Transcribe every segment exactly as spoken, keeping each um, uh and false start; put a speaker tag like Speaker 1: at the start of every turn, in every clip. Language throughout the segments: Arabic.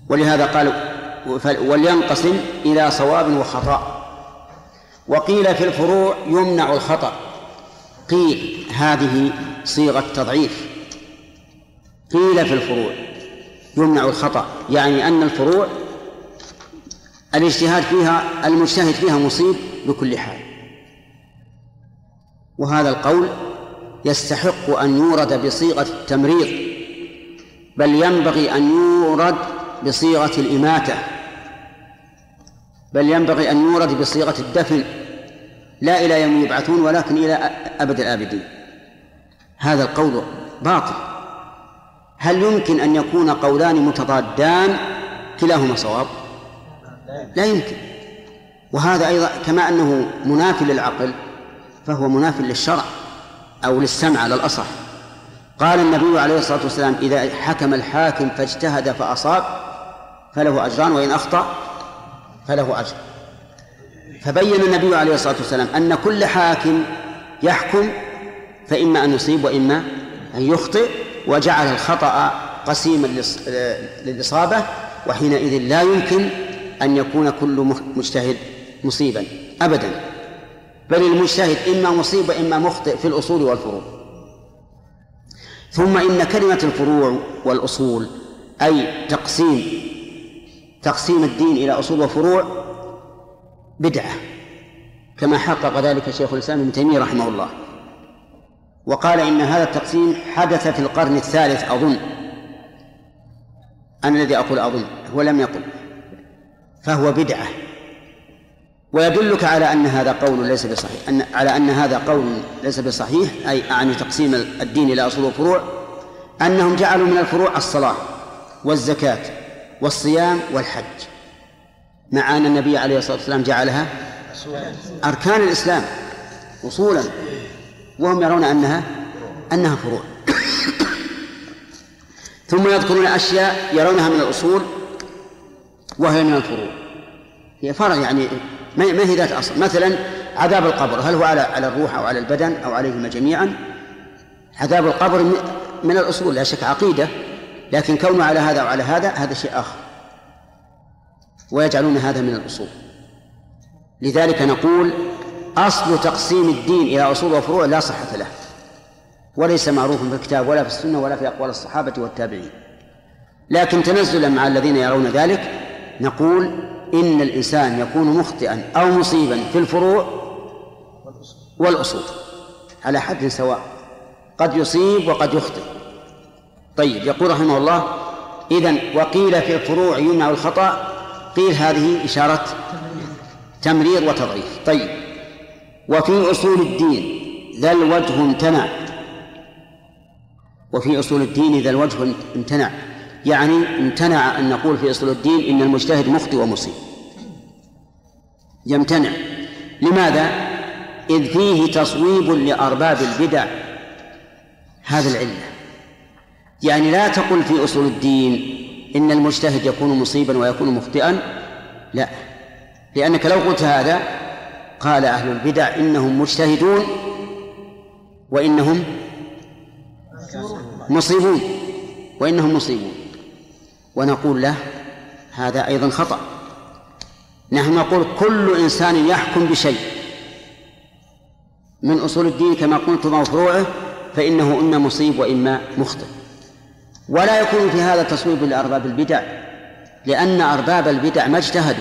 Speaker 1: ولهذا قال ولينقسم إلى صواب وخطأ. وقيل في الفروع يمنع الخطأ، قيل هذه صيغة تضعيف، قيل في الفروع يمنع الخطأ، يعني أن الفروع الاجتهاد فيها المجتهد فيها مصيب بكل حال. وهذا القول يستحق أن يورد بصيغة التمريض، بل ينبغي أن يورد بصيغة الإماتة، بل ينبغي أن يورد بصيغة الدفن، لا إلى يوم يبعثون ولكن إلى أبد الآبدين. هذا القول باطل. هل يمكن أن يكون قولان متضادان كلاهما صواب؟ لا يمكن. وهذا أيضا كما أنه منافي للعقل فهو منافي للشرع أو للسمع على الأصح. قال النبي عليه الصلاة والسلام إذا حكم الحاكم فاجتهد فأصاب فله أجران وإن أخطأ فله أجر. فبين النبي عليه الصلاة والسلام أن كل حاكم يحكم فإما أن يصيب وإما أن يخطئ، وجعل الخطأ قسيما للإصابة، وحينئذ لا يمكن أن يكون كل مجتهد مصيبا أبدا، بل المجتهد إما مصيب وإما مخطئ في الأصول والفروع. ثم إن كلمة الفروع والأصول أي تقسيم تقسيم الدين إلى أصول وفروع بدعة، كما حقق ذلك شيخ الإسلام ابن تيمية رحمه الله، وقال إن هذا التقسيم حدث في القرن الثالث أظن، أنا الذي أقول أظن هو لم يقل، فهو بدعة. ويدلك على أن هذا قول ليس بصحيح، أن على أن هذا قول ليس بصحيح، أي عن تقسيم الدين إلى أصول وفروع، أنهم جعلوا من الفروع الصلاة والزكاة والصيام والحج، مع أن النبي عليه الصلاة والسلام جعلها أركان الإسلام أصولا، وهم يرون أنها أنها فروع. ثم يذكرون أشياء يرونها من الأصول وهي من الفروع، هي فرع يعني ما هي ذات أصل. مثلا عذاب القبر، هل هو على على الروح أو على البدن أو عليهما جميعا؟ عذاب القبر من الأصول لا شك، عقيدة، لكن كونه على هذا أو على هذا هذا شيء آخر، ويجعلون هذا من الأصول. لذلك نقول أصل تقسيم الدين إلى أصول وفروع لا صحة له، وليس معروف في الكتاب ولا في السنة ولا في أقوال الصحابة والتابعين. لكن تنزلا مع الذين يرون ذلك نقول إن الإنسان يكون مخطئا أو مصيبا في الفروع والأصول على حد سواء، قد يصيب وقد يخطئ. طيب، يقول رحمه الله إذن وقيل في الفروع يمنع الخطأ، قيل هذه إشارة تمرير وتضعيف. طيب، وفي أصول الدين ذا الوجه امتنع، وفي أصول الدين ذا الوجه امتنع، يعني امتنع أن نقول في أصول الدين إن المجتهد مخطئ ومصيب، يمتنع. لماذا؟ إذ فيه تصويب لأرباب البدع، هذا العلة. يعني لا تقل في أصول الدين إن المجتهد يكون مصيبا ويكون مخطئا، لا، لأنك لو قلت هذا قال أهل البدع إنهم مجتهدون وإنهم مصيبون وإنهم مصيبون، ونقول له هذا أيضا خطأ. نحن نقول كل إنسان يحكم بشيء من أصول الدين كما قلت مع فروعه فإنه إما مصيب وإما مخطئ، ولا يكون في هذا تصويب لأرباب البدع، لأن أرباب البدع ما اجتهدوا،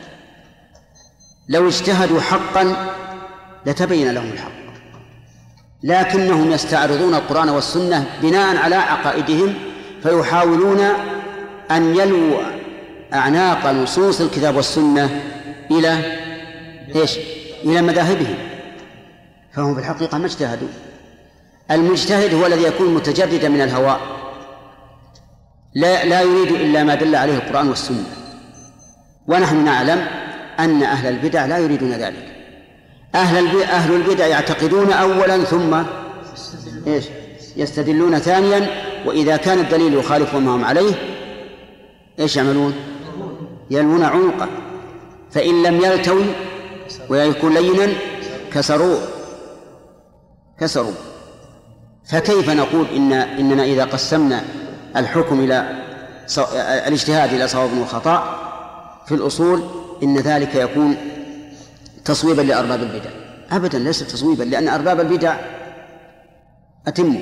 Speaker 1: لو اجتهدوا حقا لتبين لهم الحق، لكنهم يستعرضون القرآن والسنة بناء على عقائدهم، فيحاولون أن يلووا أعناق نصوص الكتاب والسنة إلى إيش؟ إلى مذاهبهم، فهم في الحقيقة ما اجتهدوا. المجتهد هو الذي يكون متجردا من الهواء، لا, لا يريد إلا ما دل عليه القرآن والسنة، ونحن نعلم أن أهل البدع لا يريدون ذلك. أهل أهل البدع يعتقدون أولا ثم إيش؟ يستدلون ثانيا، وإذا كان الدليل يخالف ما هم عليه إيش يعملون؟ يلوون عنقه، فإن لم يلتوي ويكون لينا كسروه كسروا. فكيف نقول إن إننا إذا قسمنا الحكم إلى الاجتهاد إلى صواب وخطأ في الأصول إن ذلك يكون تصويبا لأرباب البدع. أبدا ليس تصويبا، لأن أرباب البدع أتموا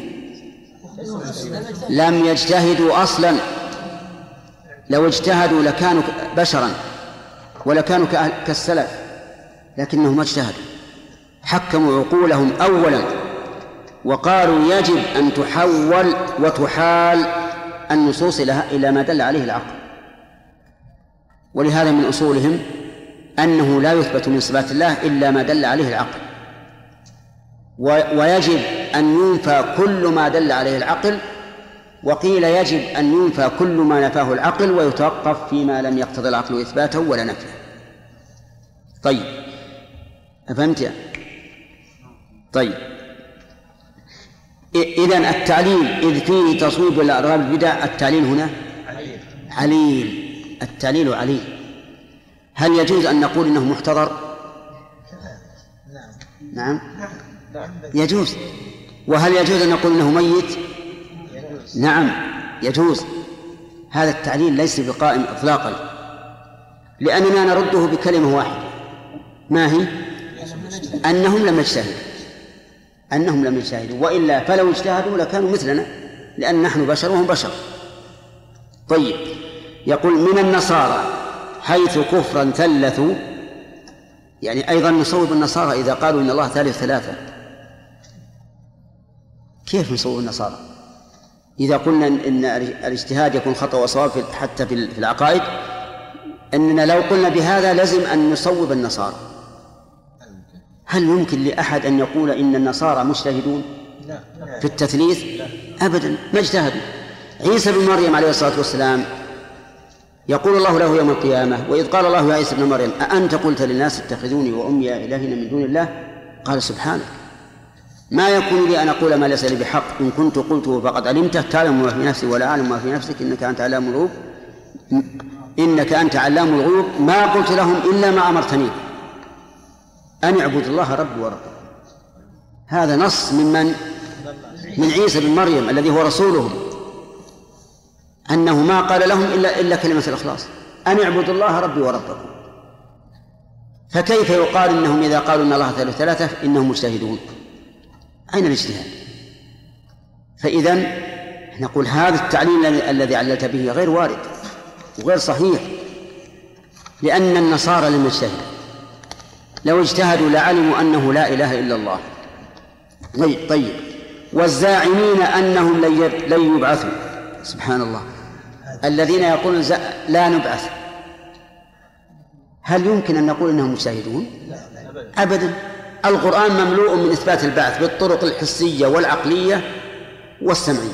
Speaker 1: لم يجتهدوا أصلا. لو اجتهدوا لكانوا بشرا ولكانوا كالسلف، لكنهم ما اجتهدوا، حكموا عقولهم أولا وقالوا يجب أن تحول وتحال النصوص إلى ما دل عليه العقل. ولهذا من أصولهم أنه لا يثبت من صفات الله إلا ما دل عليه العقل، ويجب أن ينفى كل ما دل عليه العقل، وقيل يجب أن ينفى كل ما نفاه العقل ويتوقف فيما لم يقتضي العقل إثباته ولا نفيه. طيب أفهمت يا؟ طيب إذن التعليل إذ فيه تصويب الأرباب البدع، التعليل هنا عليل، التعليل عليل. هل يجوز أن نقول إنه محتضر؟ نعم يجوز. وهل يجوز أن نقول إنه ميت؟ نعم يجوز. هذا التعليل ليس بقائم إطلاقا، لأننا نرده بكلمة واحدة، ما هي؟ أنهم لم يجتهدوا، أنهم لم يجتهدوا، وإلا فلو اجتهدوا لكانوا مثلنا، لأن نحن بشر وهم بشر. طيب يقول من النصارى حيث كفرا ثلثوا، يعني أيضا نصوب النصارى إذا قالوا إن الله ثالث ثلاثة. كيف نصوب النصارى إذا قلنا إن الاجتهاد يكون خطأ وصواب حتى في العقائد؟ أننا لو قلنا بهذا لازم أن نصوب النصارى. هل يمكن لأحد أن يقول إن النصارى مجتهدون في التثليث؟ أبدا ما اجتهدوا. عيسى بن مريم عليه الصلاة والسلام يقول الله له يوم القيامة: وإذ قال الله يا عيسى بن مريم أأنت قلت للناس اتخذوني وأمي إلهين من دون الله؟ قال سبحانك ما يكون لي أن أقول ما ليس لي بحق، إن كنت قلته فقد علمته، تعلم ما في نفسي ولا أعلم ما في نفسك، إنك أنت علام الغيوب إنك أنت علام الغيوب ما قلت لهم إلا ما أمرتني أن اعبد الله ربي وربكم. هذا نص ممن من عيسى بن مريم الذي هو رسولهم، أنه ما قال لهم إلا إلا كلمة الإخلاص، أن اعبدوا الله ربي وربكم. فكيف يقال إنهم إذا قالوا إن الله ثالث ثلاثة إنهم مجتهدون؟ أين الاجتهاد؟ فإذن نقول هذا التعليل الذي عللت به غير وارد وغير صحيح، لأن النصارى لم يجتهدوا، لو اجتهدوا لعلموا أنه لا إله إلا الله. طيب والزاعمين أنهم لن يبعثوا، سبحان الله، الذين يقولون لا نبعث، هل يمكن أن نقول إنهم مجتهدون؟ أبدا. القرآن مملوء من إثبات البعث بالطرق الحسية والعقلية والسمعية.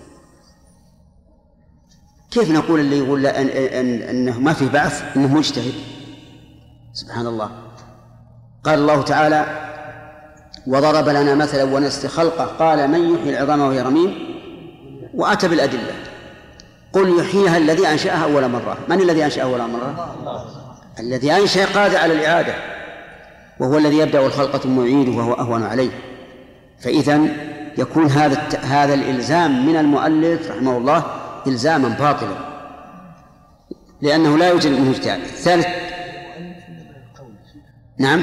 Speaker 1: كيف نقول اللي يقول أن أن أنه ما في بعث إنه مجتهد؟ سبحان الله. قال الله تعالى: وضرب لنا مثلا ونسي خلقه قال من يحيي العظام وهي رميم، وأتى بالأدلة. قل يحييها الذي أنشأها أول مرة. من الذي أنشأها أول مرة؟ الذي أنشأ قادر على الإعادة، وهو الذي يبدأ الخلق ثم يعيده وهو أهون عليه. فإذن يكون هذا هذا الإلزام من المؤلف رحمه الله إلزاما باطلا، لأنه لا يوجد منه اجتهاد. ثالث نعم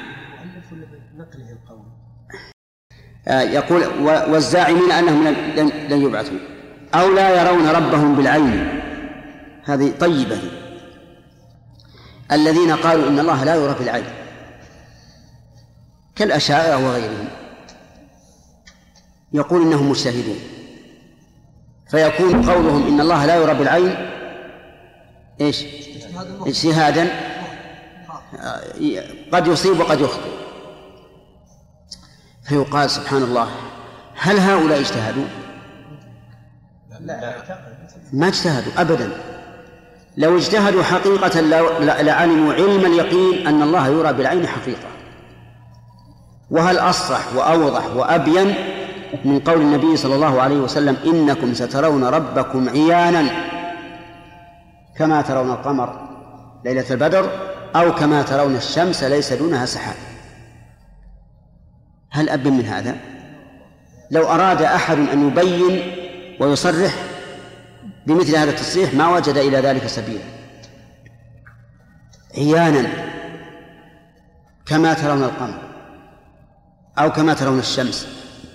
Speaker 1: آه يقول والزاعمين أنهم لن يبعثوا أو لا يرون ربهم بالعين. هذه طيبة. الذين قالوا إن الله لا يرى بالعين كالأشاعرة وغيرهم يقول إنهم مجتهدون، فيكون قولهم إن الله لا يرى بالعين إيش؟ اجتهادا قد يصيب وقد يخطئ. فيقال سبحان الله، هل هؤلاء اجتهدوا؟ ما اجتهدوا أبدا. لو اجتهدوا حقيقة لعلموا علم اليقين أن الله يرى بالعين حقيقة. وهل أصرح وأوضح وأبين من قول النبي صلى الله عليه وسلم: إنكم سترون ربكم عيانا كما ترون القمر ليلة البدر أو كما ترون الشمس ليس دونها سحاب. هل أبين من هذا؟ لو أراد أحد أن يبين ويصرح بمثل هذا التصريح ما وجد إلى ذلك سبيلا عيانا كما ترون القمر أو كما ترون الشمس.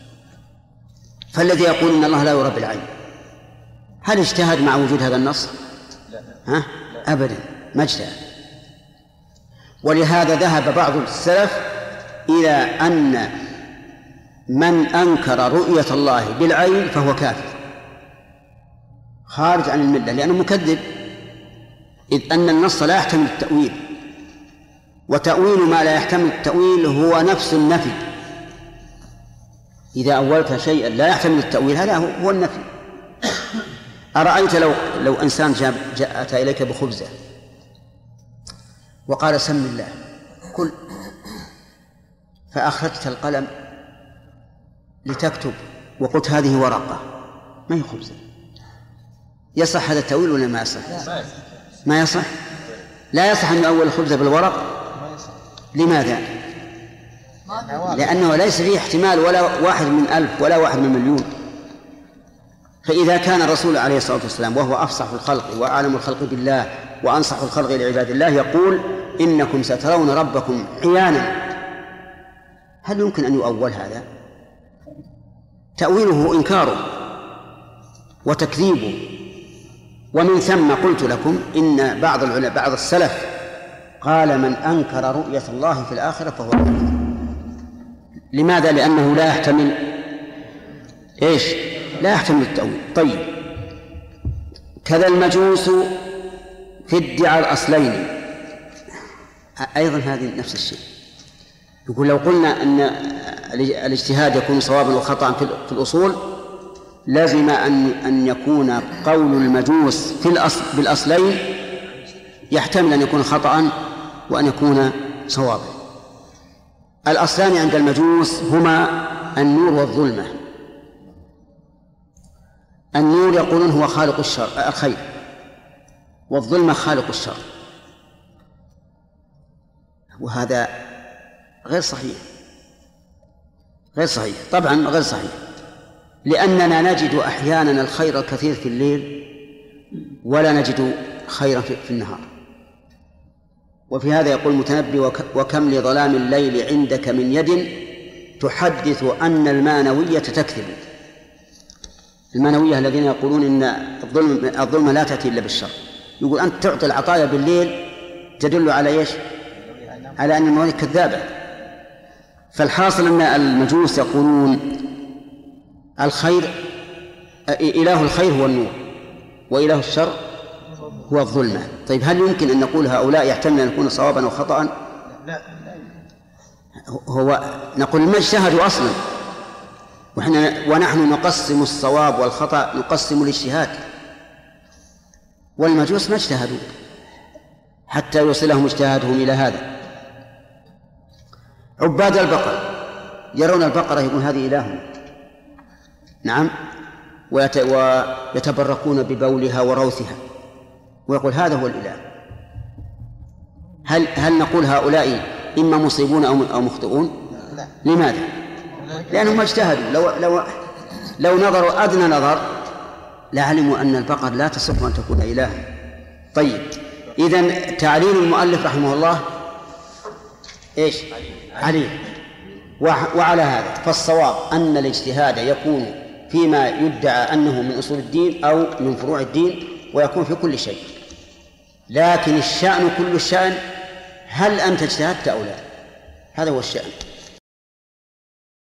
Speaker 1: فالذي يقول إن الله لا يرى بالعين هل اجتهد مع وجود هذا النص؟ ها؟ أبدا ما اجتهد. ولهذا ذهب بعض السلف إلى أن من أنكر رؤية الله بالعين فهو كافر خارج عن الملة لأنه مكذب، إذ أن النص لا يحتمل التأويل، وتأويل ما لا يحتمل التأويل هو نفس النفي. إذا أولت شيئا لا يحتمل التأويل هذا هو النفي. أرأيت لو لو إنسان جاء جاءت إليك بخبزة وقال سم الله كل، فأخرجت القلم لتكتب وقلت هذه ورقة ما هي خبزة، يصح هذا التأويل ولا ما يصح؟ ما يصح. لا يصح أن أول الخبزة بالورق. لماذا؟ لأنه ليس فيه احتمال ولا واحد من ألف ولا واحد من مليون. فإذا كان الرسول عليه الصلاة والسلام وهو أفصح الخلق وأعلم الخلق بالله وأنصح الخلق لعباد الله يقول إنكم سترون ربكم عيانا، هل يمكن أن يؤول هذا؟ تأويله إنكاره وتكذيبه. ومن ثم قلت لكم إن بعض العلماء بعض السلف قال من أنكر رؤية الله في الآخرة فهو كافر. لماذا؟ لأنه لا يحتمل إيش؟ لا يحتمل التأويل. طيب، كذا المجوس في ادعاء الأصلين أيضا هذه نفس الشيء. يقول لو قلنا أن الاجتهاد يكون صوابا وخطأ في الأصول لازم أن أن يكون قول المجوس في الأصل بالأصلين يحتمل أن يكون خطأ وأن يكون صوابا. الأصلان عند المجوس هما النور والظلمة. النور يقولون هو خالق الشر الخير، والظلمة خالق الشر، وهذا غير صحيح. غير صحيح طبعا غير صحيح، لأننا نجد أحيانا الخير الكثير في الليل ولا نجد خيرا في النهار. وفي هذا يقول المتنبي وكم لظلام الليل عندك من يد تحدث أن المانوية تكذب. المانوية الذين يقولون إن الظلم الظلمة لا تأتي إلا بالشر، يقول أنت تعطي العطايا بالليل تدل على إيش؟ على أن المانوية كذابة. فالحاصل أن المجوس يقولون الخير إله الخير هو النور وإله الشر هو الظلمة. طيب هل يمكن أن نقول هؤلاء يحتمل أن يكون صوابا وخطأ؟ لا. هو نقول ما اجتهدوا أصلا، وإحنا ونحن نقسم الصواب والخطأ نقسم الاجتهاد، والمجوس ما اجتهدوا حتى يوصلهم اجتهادهم إلى هذا. عباد البقر يرون البقرة يقول هذه إلهنا، نعم، ويتبركون ببولها وروثها ويقول هذا هو الإله. هل هل نقول هؤلاء إما مصيبون أو مخطئون؟ لماذا؟ لأنهم ما اجتهدوا. لو لو لو نظروا أدنى نظر لعلموا أن البقر لا تصح أن تكون إلها. طيب، إذن تعليل المؤلف رحمه الله إيش؟ عليه. وعلى هذا فالصواب أن الاجتهاد يكون فيما يدعى أنه من أصول الدين أو من فروع الدين، ويكون في كل شيء. لكن الشأن كل الشأن هل أنت اجتهدت أو لا؟ هذا هو الشأن.